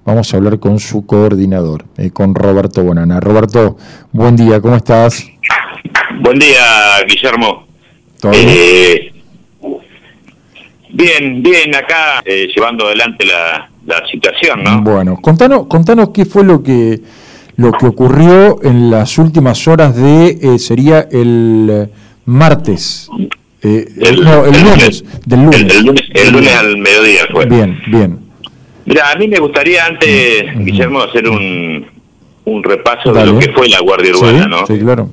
vamos a hablar con su coordinador, con Roberto Bonana. Roberto, buen día, ¿cómo estás? Buen día, Guillermo. ¿Todo bien? Bien, acá llevando adelante la situación, ¿no? Bueno, contanos qué fue lo que ocurrió en las últimas horas de, sería el martes, el lunes. El lunes al mediodía fue. Bien. Mira, a mí me gustaría antes, Guillermo, hacer un repaso de lo que fue la Guardia Urbana, ¿no? Sí, claro.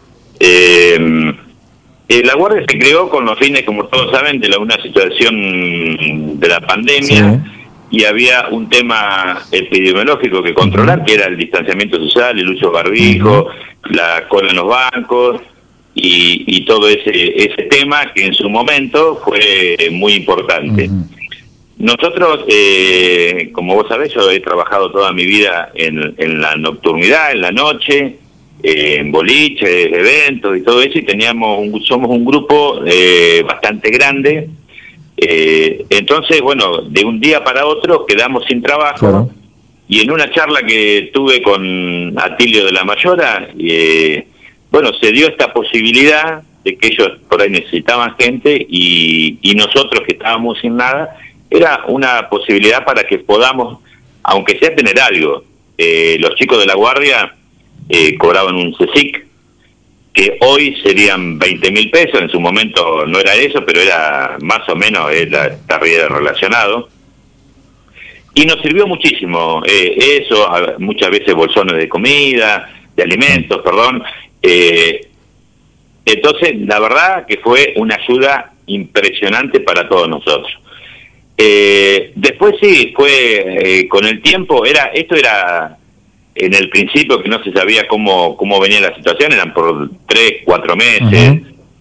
La Guardia se creó con los fines, como todos saben, de una situación de la pandemia, y había un tema epidemiológico que controlar, que era el distanciamiento social, el uso de barbijo, la cola en los bancos, y todo ese tema que en su momento fue muy importante. Nosotros, como vos sabés, yo he trabajado toda mi vida en la nocturnidad, en la noche, en boliches, eventos y todo eso, y somos un grupo bastante grande. Entonces, bueno, de un día para otro quedamos sin trabajo, y en una charla que tuve con Atilio de la Mayora, bueno, se dio esta posibilidad de que ellos por ahí necesitaban gente, y nosotros que estábamos sin nada, era una posibilidad para que podamos, aunque sea, tener algo. Los chicos de la Guardia cobraban un CECIC, que hoy serían 20.000 pesos, en su momento no era eso, pero era más o menos, estaría relacionado. Y nos sirvió muchísimo eso, muchas veces bolsones de comida, de alimentos, perdón. Entonces, la verdad que fue una ayuda impresionante para todos nosotros. Después sí, fue con el tiempo, esto era en el principio, que no se sabía cómo venía la situación, eran por 3, 4 meses,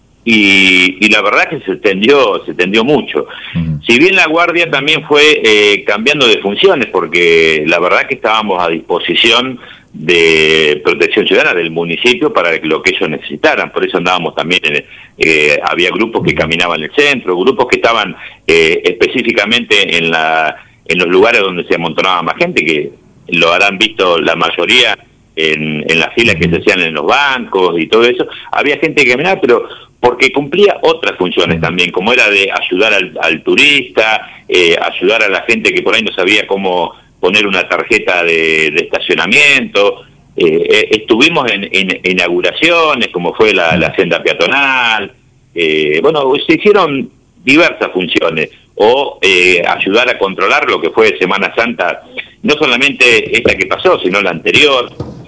y la verdad que se extendió mucho. Si bien la Guardia también fue cambiando de funciones, porque la verdad que estábamos a disposición de Protección Ciudadana del municipio para lo que ellos necesitaran, por eso andábamos también, había grupos que caminaban en el centro, grupos que estaban específicamente en los lugares donde se amontonaba más gente, que lo habrán visto la mayoría en las filas que se hacían en los bancos y todo eso. Había gente que caminaba, pero porque cumplía otras funciones también, como era de ayudar al turista, ayudar a la gente que por ahí no sabía cómo poner una tarjeta de estacionamiento. Estuvimos en inauguraciones, como fue la senda peatonal. Bueno, se hicieron diversas funciones, o ayudar a controlar lo que fue Semana Santa, no solamente esta que pasó, sino la anterior.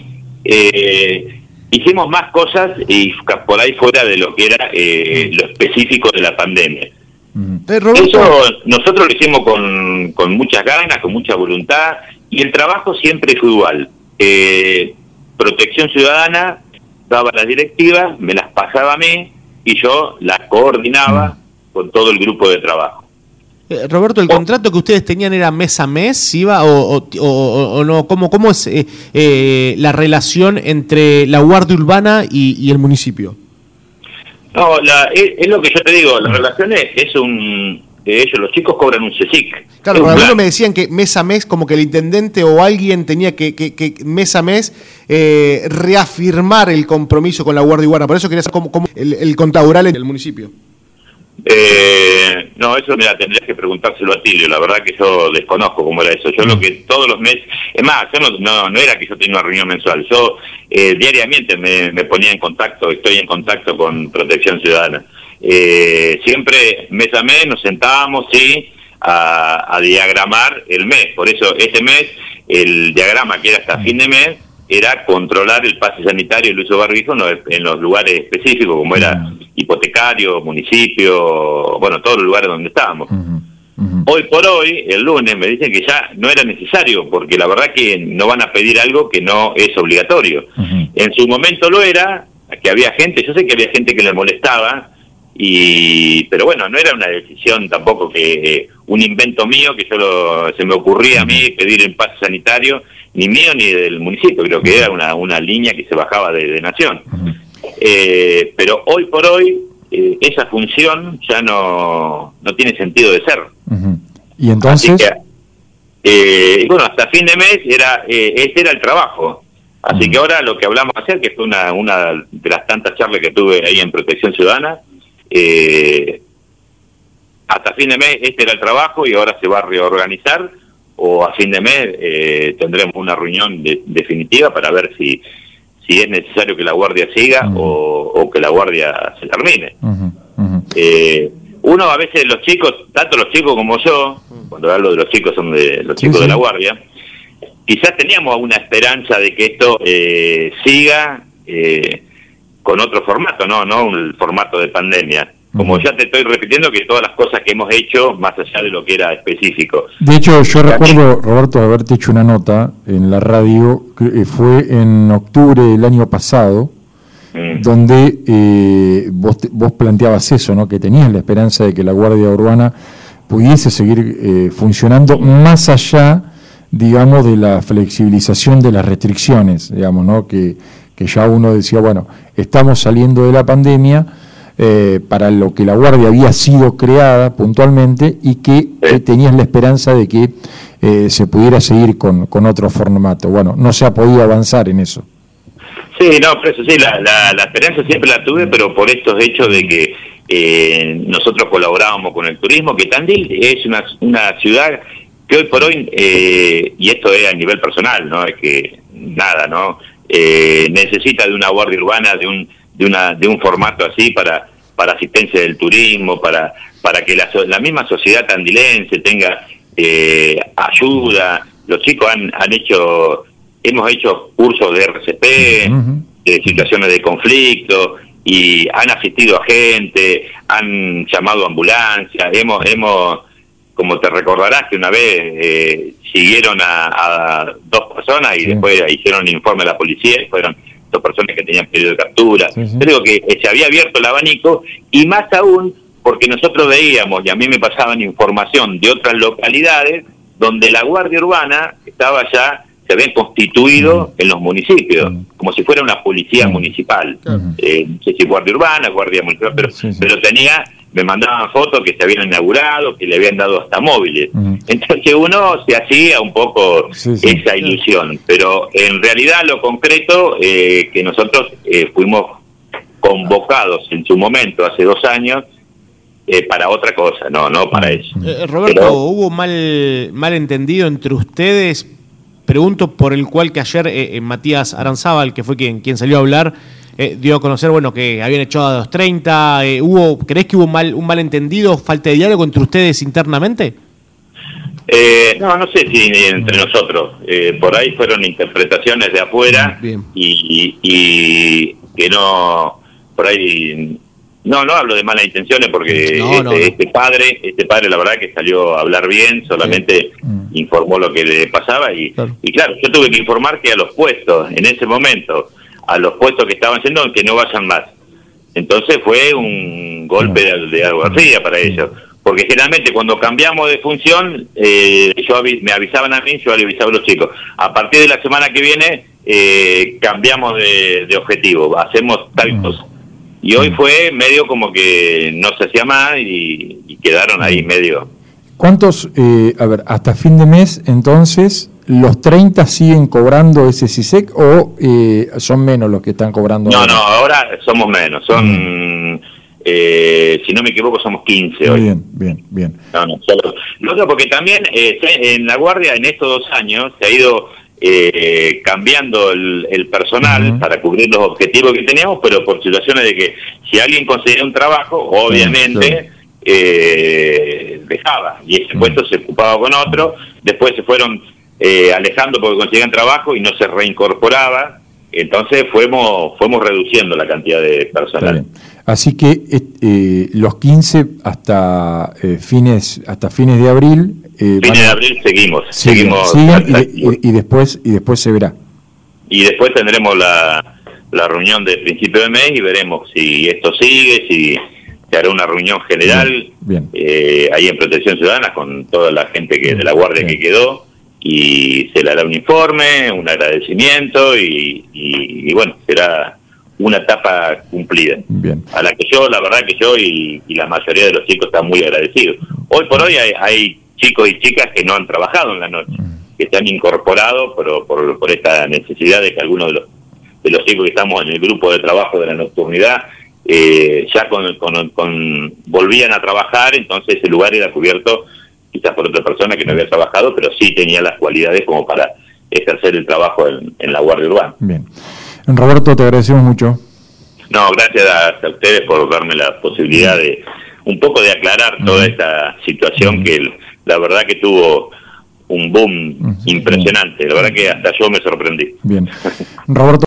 Hicimos más cosas y por ahí fuera de lo que era lo específico de la pandemia. Eso nosotros lo hicimos con muchas ganas, con mucha voluntad, y el trabajo siempre fue igual. Protección Ciudadana daba las directivas, me las pasaba a mí, y yo las coordinaba con todo el grupo de trabajo. Roberto, ¿el contrato que ustedes tenían era mes a mes, iba o no? ¿Cómo es la relación entre la Guardia Urbana y el municipio? No, es lo que yo te digo, la relación es ellos, los chicos cobran un CECIC. Claro, pero algunos me decían que mes a mes, como que el intendente o alguien tenía que mes a mes reafirmar el compromiso con la Guardia Urbana. Por eso quería saber cómo el contadural en el municipio. No, eso mira, tendrías que preguntárselo a Tilio. La verdad que yo desconozco cómo era eso. Yo lo que todos los meses, es más, yo no era que yo tenía una reunión mensual. Yo diariamente me ponía en contacto, estoy en contacto con Protección Ciudadana. Siempre mes a mes nos sentábamos, sí, a diagramar el mes. Por eso ese mes, el diagrama que era hasta fin de mes, era controlar el pase sanitario y el uso de barbijo en los lugares específicos, como era hipotecario, municipio, bueno, todos los lugares donde estábamos. Hoy por hoy, el lunes, me dicen que ya no era necesario, porque la verdad que no van a pedir algo que no es obligatorio. En su momento lo era, que había gente, yo sé que había gente que le molestaba, pero bueno, no era una decisión tampoco que un invento mío, que se me ocurría a mí pedir el pase sanitario, ni mío ni del municipio, creo que era una línea que se bajaba de Nación. Pero hoy por hoy esa función ya no tiene sentido de ser. Y entonces, y bueno, hasta fin de mes ese era el trabajo. Así que ahora lo que hablamos ayer, que fue una de las tantas charlas que tuve ahí en Protección Ciudadana, hasta fin de mes este era el trabajo y ahora se va a reorganizar, o a fin de mes tendremos una reunión definitiva para ver si es necesario que la guardia siga o que la guardia se termine. Uno a veces, los chicos, tanto los chicos como yo, cuando hablo de los chicos son de los chicos de la guardia, quizás teníamos una esperanza de que esto siga con otro formato, no un formato de pandemia. Como ya te estoy repitiendo que todas las cosas que hemos hecho, más allá de lo que era específico. De hecho, yo recuerdo, Roberto, haberte hecho una nota en la radio, que fue en octubre del año pasado, donde vos planteabas eso, ¿no? Que tenías la esperanza de que la Guardia Urbana pudiese seguir funcionando más allá, digamos, de la flexibilización de las restricciones, digamos, ¿no? Que ya uno decía, bueno, estamos saliendo de la pandemia, para lo que la Guardia había sido creada puntualmente y que tenías la esperanza de que se pudiera seguir con otro formato. Bueno, no se ha podido avanzar en eso. Sí, no, pero eso sí, la esperanza siempre la tuve, pero por estos hechos de que nosotros colaborábamos con el turismo, que Tandil es una ciudad que hoy por hoy, y esto es a nivel personal, no es que nada, ¿no? Necesita de una guardia urbana, de un formato así para asistencia del turismo, para que la misma sociedad tandilense tenga ayuda. Los chicos hemos hecho cursos de RCP, de situaciones de conflicto, y han asistido a gente, han llamado a ambulancias, hemos como te recordarás que una vez siguieron a 2 personas y después hicieron informe a la policía y fueron 2 personas que tenían pedido de captura. Yo digo que se había abierto el abanico, y más aún porque nosotros veíamos, y a mí me pasaban información de otras localidades donde la Guardia Urbana se habían constituido en los municipios, como si fuera una policía municipal. No sé si Guardia Urbana, Guardia Municipal, pero me mandaban fotos que se habían inaugurado, que le habían dado hasta móviles. Entonces uno se hacía un poco esa ilusión, pero en realidad lo concreto, que nosotros fuimos convocados en su momento, hace 2 años, para otra cosa, no para eso. Roberto, pero ¿hubo malentendido entre ustedes? Pregunto por el cual que ayer Matías Aranzábal, que fue quien salió a hablar, dio a conocer, bueno, que habían echado a 230. ¿Crees que hubo un malentendido, falta de diálogo entre ustedes internamente? No sé si entre nosotros. Por ahí fueron interpretaciones de afuera y que no, por ahí... No hablo de malas intenciones porque este padre la verdad que salió a hablar bien, solamente informó lo que le pasaba y claro, yo tuve que informar que a los puestos, en ese momento, a los puestos que estaban yendo, que no vayan más. Entonces fue un golpe de agua fría para ellos, porque generalmente cuando cambiamos de función, me avisaban a mí, yo le avisaba a los chicos. A partir de la semana que viene, cambiamos de objetivo, hacemos tal cosa. Y hoy fue medio como que no se hacía más y quedaron ahí medio. ¿Cuántos, hasta fin de mes, entonces, los 30 siguen cobrando ese CISEC o son menos los que están cobrando? No, ahora somos menos, son, si no me equivoco, somos 15 hoy. Bien. No, solo. Lo otro, porque también en la Guardia en estos 2 años se ha ido cambiando el personal para cubrir los objetivos que teníamos, pero por situaciones de que si alguien conseguía un trabajo, obviamente dejaba, y ese puesto se ocupaba con otro, después se fueron alejando porque conseguían trabajo y no se reincorporaba, entonces fuimos reduciendo la cantidad de personal. Así que los 15 hasta fines de abril. Fines de abril seguimos y después se verá. Y después tendremos la reunión de principio de mes y veremos si esto sigue, si se hará una reunión general ahí en Protección Ciudadana con toda la gente de la Guardia que quedó, y se le hará un informe, un agradecimiento y bueno, será una etapa cumplida, a la que la verdad que yo y la mayoría de los chicos están muy agradecidos. Hoy por hoy hay chicos y chicas que no han trabajado en la noche, que se han incorporado por esta necesidad de que algunos de los chicos que estamos en el grupo de trabajo de la nocturnidad ya volvían a trabajar, entonces el lugar era cubierto quizás por otra persona que no había trabajado, pero sí tenía las cualidades como para ejercer el trabajo en la Guardia Urbana. Bien. Roberto, te agradecemos mucho. No, gracias a ustedes por darme la posibilidad de un poco de aclarar toda esta situación que la verdad que tuvo un boom impresionante. La verdad que hasta yo me sorprendí. Bien. Roberto.